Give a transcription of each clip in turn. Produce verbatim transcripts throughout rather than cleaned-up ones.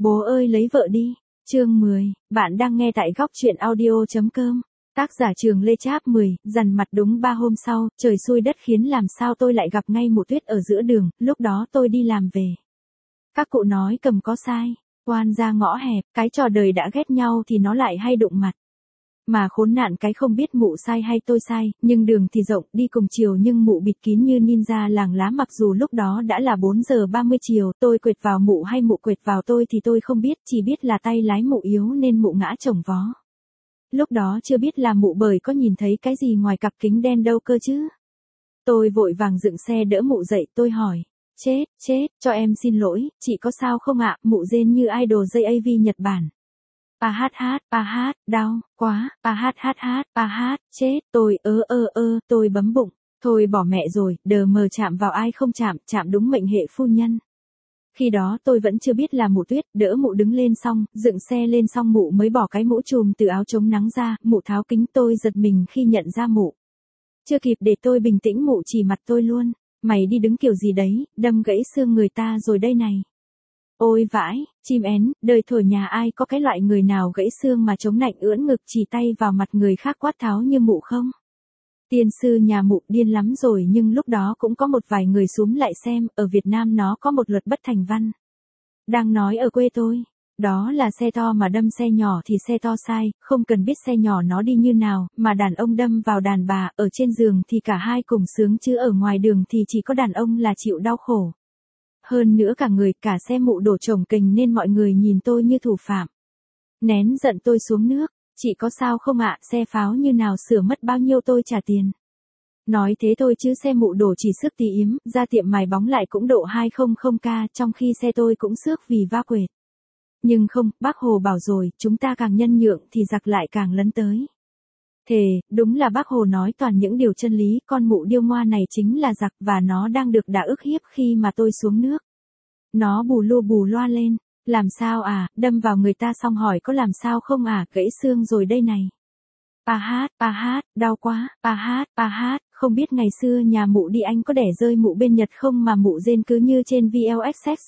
Bố ơi lấy vợ đi. Chương mười, bạn đang nghe tại góc truyện audio.com. Tác giả Trường Lê Cháp mười, dằn mặt đúng ba hôm sau, trời xui đất khiến làm sao tôi lại gặp ngay Mụ Tuyết ở giữa đường, lúc đó tôi đi làm về. Các cụ nói cầm có sai, oan ra ngõ hẹp, cái trò đời đã ghét nhau thì nó lại hay đụng mặt. Mà khốn nạn cái không biết Mụ sai hay tôi sai, nhưng đường thì rộng, đi cùng chiều nhưng Mụ bịt kín như ninja làng lá. Mặc dù lúc đó đã là bốn giờ ba mươi chiều, tôi quệt vào Mụ hay Mụ quệt vào tôi thì tôi không biết, chỉ biết là tay lái Mụ yếu nên Mụ ngã chồng vó. Lúc đó chưa biết là Mụ bởi có nhìn thấy cái gì ngoài cặp kính đen đâu cơ chứ. Tôi vội vàng dựng xe đỡ Mụ dậy, tôi hỏi. Chết, chết, cho em xin lỗi, chị có sao không ạ? Mụ rên như idol gi a vê Nhật Bản. Pa hát hát, pa hát, đau, quá, pa hát hát hát, pa hát, chết, tôi ơ ơ ơ, tôi bấm bụng, thôi bỏ mẹ rồi, đờ mờ chạm vào ai không chạm, chạm đúng mệnh hệ phu nhân. Khi đó tôi vẫn chưa biết là Mụ Tuyết, đỡ Mụ đứng lên xong, dựng xe lên xong Mụ mới bỏ cái mũ trùm từ áo chống nắng ra, Mụ tháo kính. Tôi giật mình khi nhận ra Mụ. Chưa kịp để tôi bình tĩnh Mụ chỉ mặt tôi luôn, mày đi đứng kiểu gì đấy, đâm gãy xương người ta rồi đây này. Ôi vãi, chim én, đời thổi nhà ai có cái loại người nào gãy xương mà chống nạnh ưỡn ngực chỉ tay vào mặt người khác quát tháo như Mụ không? Tiên sư nhà Mụ điên lắm rồi, nhưng lúc đó cũng có một vài người xúm lại xem, ở Việt Nam nó có một luật bất thành văn. Đang nói ở quê tôi, đó là xe to mà đâm xe nhỏ thì xe to sai, không cần biết xe nhỏ nó đi như nào, mà đàn ông đâm vào đàn bà, ở trên giường thì cả hai cùng sướng chứ ở ngoài đường thì chỉ có đàn ông là chịu đau khổ. Hơn nữa cả người, cả xe Mụ đổ chồng kình nên mọi người nhìn tôi như thủ phạm. Nén giận tôi xuống nước, chị có sao không ạ, xe pháo như nào sửa mất bao nhiêu tôi trả tiền. Nói thế thôi chứ xe Mụ đổ chỉ xước tí yếm, ra tiệm mài bóng lại cũng độ hai trăm k, trong khi xe tôi cũng xước vì va quệt. Nhưng không, bác Hồ bảo rồi, chúng ta càng nhân nhượng thì giặc lại càng lấn tới. Thề, đúng là bác Hồ nói toàn những điều chân lý, con Mụ điêu ngoa này chính là giặc và nó đang được đả ức hiếp khi mà tôi xuống nước. Nó bù lu bù loa lên, làm sao à, đâm vào người ta xong hỏi có làm sao không à, gãy xương rồi đây này. Pa hát, pa hát, đau quá, pa hát, pa hát, không biết ngày xưa nhà Mụ đi Anh có đẻ rơi Mụ bên Nhật không mà Mụ rên cứ như trên vê lờ ích ích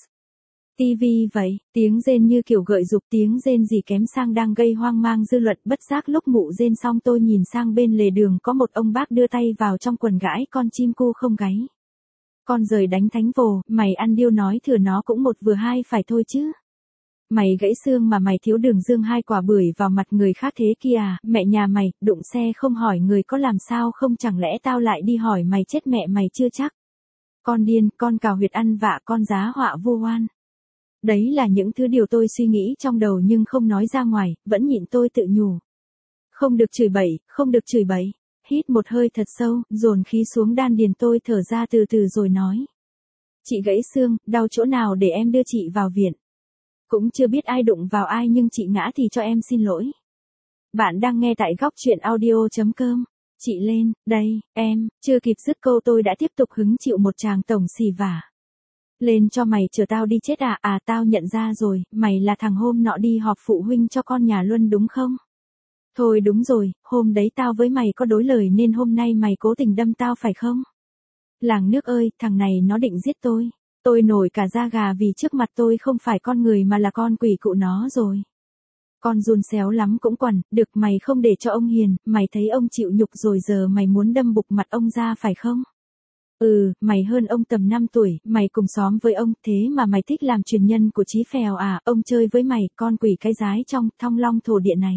ti vi vậy, tiếng rên như kiểu gợi dục, tiếng rên gì kém sang đang gây hoang mang dư luận. Bất giác lúc Mụ rên xong tôi nhìn sang bên lề đường có một ông bác đưa tay vào trong quần gãi con chim cu không gáy. Con rời đánh thánh vồ, mày ăn điêu nói thừa nó cũng một vừa hai phải thôi chứ. Mày gãy xương mà mày thiếu đường dương hai quả bưởi vào mặt người khác thế kia à, mẹ nhà mày, đụng xe không hỏi người có làm sao không, chẳng lẽ tao lại đi hỏi mày chết mẹ mày chưa chắc. Con điên, con cào huyệt ăn vạ, con giá họa vô oan. Đấy là những thứ điều tôi suy nghĩ trong đầu nhưng không nói ra ngoài, vẫn nhịn tôi tự nhủ. Không được chửi bậy, không được chửi bậy. Hít một hơi thật sâu, dồn khí xuống đan điền, tôi thở ra từ từ rồi nói. Chị gãy xương, đau chỗ nào để em đưa chị vào viện. Cũng chưa biết ai đụng vào ai nhưng chị ngã thì cho em xin lỗi. Bạn đang nghe tại góc truyện audio.com. Chị lên, đây, em, chưa kịp dứt câu tôi đã tiếp tục hứng chịu một tràng tổng xì vả. Lên cho mày, chờ tao đi chết à, à tao nhận ra rồi, mày là thằng hôm nọ đi họp phụ huynh cho con nhà Luân đúng không? Thôi đúng rồi, hôm đấy tao với mày có đối lời nên hôm nay mày cố tình đâm tao phải không? Làng nước ơi, thằng này nó định giết tôi. Tôi nổi cả da gà vì trước mặt tôi không phải con người mà là con quỷ cụ nó rồi. Con run xéo lắm cũng quằn, được mày không để cho ông hiền, mày thấy ông chịu nhục rồi giờ mày muốn đâm bục mặt ông ra phải không? Ừ, mày hơn ông tầm năm tuổi, mày cùng xóm với ông, thế mà mày thích làm truyền nhân của Chí Phèo à, ông chơi với mày, con quỷ cái giái trong Thong Long thổ địa này.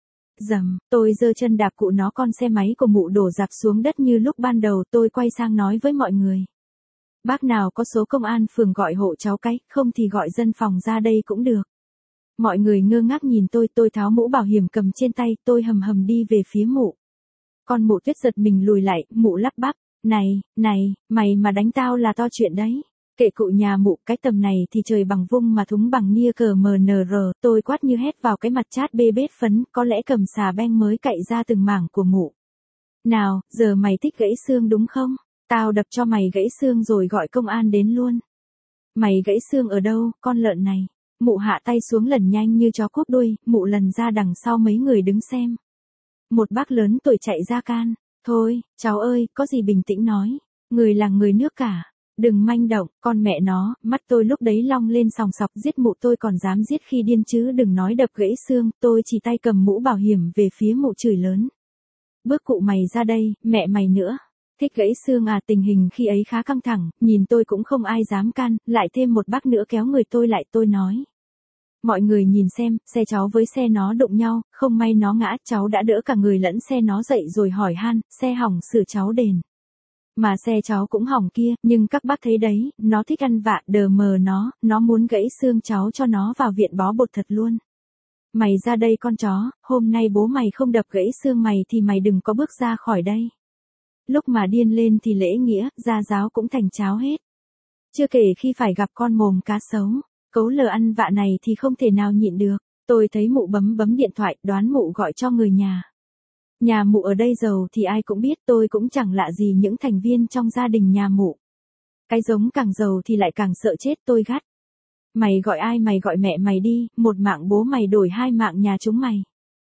Dầm, tôi giơ chân đạp cụ nó, con xe máy của Mụ đổ rạp xuống đất như lúc ban đầu. Tôi quay sang nói với mọi người. Bác nào có số công an phường gọi hộ cháu cái, không thì gọi dân phòng ra đây cũng được. Mọi người ngơ ngác nhìn tôi, tôi tháo mũ bảo hiểm cầm trên tay, tôi hầm hầm đi về phía Mụ. Con Mụ Tuyết giật mình lùi lại, Mụ lắp bắp. Này, này, mày mà đánh tao là to chuyện đấy. Kệ cụ nhà Mụ, cái tầm này thì trời bằng vung mà thúng bằng nia cờ mờ nờ rờ, tôi quát như hét vào cái mặt chát bê bết phấn, có lẽ cầm xà beng mới cậy ra từng mảng của Mụ. Nào, giờ mày thích gãy xương đúng không? Tao đập cho mày gãy xương rồi gọi công an đến luôn. Mày gãy xương ở đâu, con lợn này? Mụ hạ tay xuống lần nhanh như chó cúp đuôi, Mụ lần ra đằng sau mấy người đứng xem. Một bác lớn tuổi chạy ra can. Thôi, cháu ơi, có gì bình tĩnh nói. Người là người nước cả. Đừng manh động, con mẹ nó, mắt tôi lúc đấy long lên sòng sọc, giết mụ tôi còn dám giết khi điên chứ đừng nói đập gãy xương, tôi chỉ tay cầm mũ bảo hiểm về phía mụ chửi lớn. Bước cụ mày ra đây, mẹ mày nữa. Thích gãy xương à, tình hình khi ấy khá căng thẳng, nhìn tôi cũng không ai dám can, lại thêm một bác nữa kéo người tôi lại, tôi nói. Mọi người nhìn xem, xe cháu với xe nó đụng nhau, không may nó ngã, cháu đã đỡ cả người lẫn xe nó dậy rồi hỏi han, xe hỏng sửa cháu đền. Mà xe cháu cũng hỏng kia, nhưng các bác thấy đấy, nó thích ăn vạ, đờ mờ nó, nó muốn gãy xương cháu cho nó vào viện bó bột thật luôn. Mày ra đây con chó, hôm nay bố mày không đập gãy xương mày thì mày đừng có bước ra khỏi đây. Lúc mà điên lên thì lễ nghĩa, gia giáo cũng thành cháo hết. Chưa kể khi phải gặp con mồm cá sấu, cấu lờ ăn vạ này thì không thể nào nhịn được. Tôi thấy mụ bấm bấm điện thoại, đoán mụ gọi cho người nhà. Nhà mụ ở đây giàu thì ai cũng biết, tôi cũng chẳng lạ gì những thành viên trong gia đình nhà mụ. Cái giống càng giàu thì lại càng sợ chết, tôi gắt. Mày gọi ai, mày gọi mẹ mày đi, một mạng bố mày đổi hai mạng nhà chúng mày.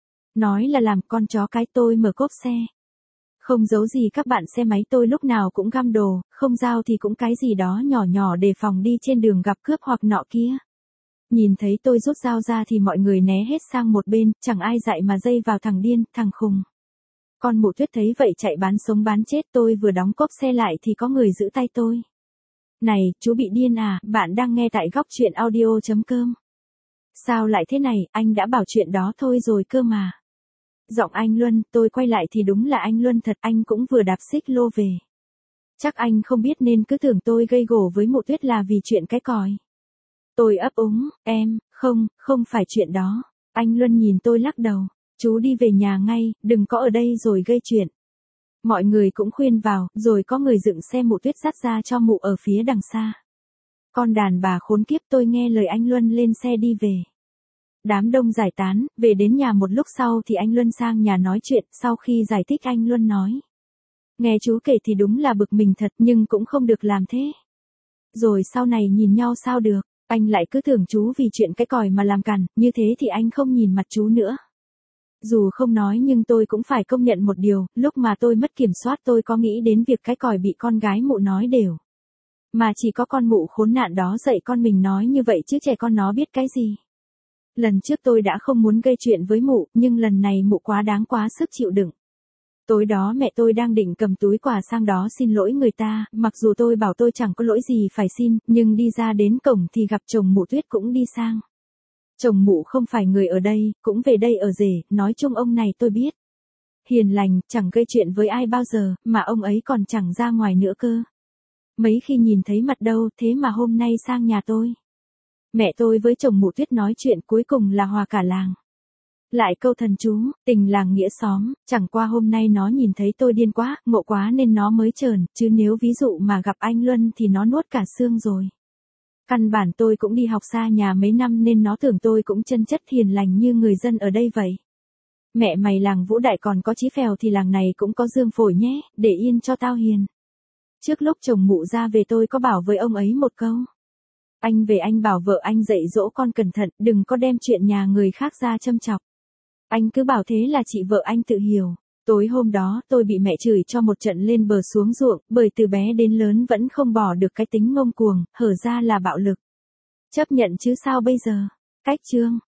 Nói là làm con chó cái, tôi mở cốp xe. Không giấu gì các bạn, xe máy tôi lúc nào cũng găm đồ, không dao thì cũng cái gì đó nhỏ nhỏ đề phòng đi trên đường gặp cướp hoặc nọ kia. Nhìn thấy tôi rút dao ra thì mọi người né hết sang một bên, chẳng ai dạy mà dây vào thằng điên, thằng khùng. Con mụ Tuyết thấy vậy chạy bán sống bán chết, tôi vừa đóng cốp xe lại thì có người giữ tay tôi. Này, chú bị điên à, bạn đang nghe tại góc truyện audio chấm com. Sao lại thế này, anh đã bảo chuyện đó thôi rồi cơ mà. Giọng anh Luân, tôi quay lại thì đúng là anh Luân thật, anh cũng vừa đạp xích lô về. Chắc anh không biết nên cứ tưởng tôi gây gổ với mụ Tuyết là vì chuyện cái còi. Tôi ấp úng, em, không, không phải chuyện đó. Anh Luân nhìn tôi lắc đầu, chú đi về nhà ngay, đừng có ở đây rồi gây chuyện. Mọi người cũng khuyên vào, rồi có người dựng xe mụ Tuyết dắt ra cho mụ ở phía đằng xa. Con đàn bà khốn kiếp, tôi nghe lời anh Luân lên xe đi về. Đám đông giải tán, về đến nhà một lúc sau thì anh Luân sang nhà nói chuyện, sau khi giải thích anh Luân nói. Nghe chú kể thì đúng là bực mình thật nhưng cũng không được làm thế. Rồi sau này nhìn nhau sao được, anh lại cứ tưởng chú vì chuyện cái còi mà làm cằn, như thế thì anh không nhìn mặt chú nữa. Dù không nói nhưng tôi cũng phải công nhận một điều, lúc mà tôi mất kiểm soát tôi có nghĩ đến việc cái còi bị con gái mụ nói đều. Mà chỉ có con mụ khốn nạn đó dạy con mình nói như vậy chứ trẻ con nó biết cái gì. Lần trước tôi đã không muốn gây chuyện với mụ, nhưng lần này mụ quá đáng quá sức chịu đựng. Tối đó mẹ tôi đang định cầm túi quà sang đó xin lỗi người ta, mặc dù tôi bảo tôi chẳng có lỗi gì phải xin, nhưng đi ra đến cổng thì gặp chồng mụ Tuyết cũng đi sang. Chồng mụ không phải người ở đây, cũng về đây ở rể, nói chung ông này tôi biết. Hiền lành, chẳng gây chuyện với ai bao giờ, mà ông ấy còn chẳng ra ngoài nữa cơ. Mấy khi nhìn thấy mặt đâu, thế mà hôm nay sang nhà tôi. Mẹ tôi với chồng mụ Tuyết nói chuyện cuối cùng là hòa cả làng. Lại câu thần chú, tình làng nghĩa xóm, chẳng qua hôm nay nó nhìn thấy tôi điên quá, ngộ quá nên nó mới trờn, chứ nếu ví dụ mà gặp anh Luân thì nó nuốt cả xương rồi. Căn bản tôi cũng đi học xa nhà mấy năm nên nó tưởng tôi cũng chân chất hiền lành như người dân ở đây vậy. Mẹ mày làng Vũ Đại còn có chí phèo thì làng này cũng có dương phổi nhé, để yên cho tao hiền. Trước lúc chồng mụ ra về tôi có bảo với ông ấy một câu. Anh về anh bảo vợ anh dạy dỗ con cẩn thận, đừng có đem chuyện nhà người khác ra châm chọc. Anh cứ bảo thế là chị vợ anh tự hiểu. Tối hôm đó tôi bị mẹ chửi cho một trận lên bờ xuống ruộng, bởi từ bé đến lớn vẫn không bỏ được cái tính ngông cuồng, hở ra là bạo lực. Chấp nhận chứ sao bây giờ. Cách chương.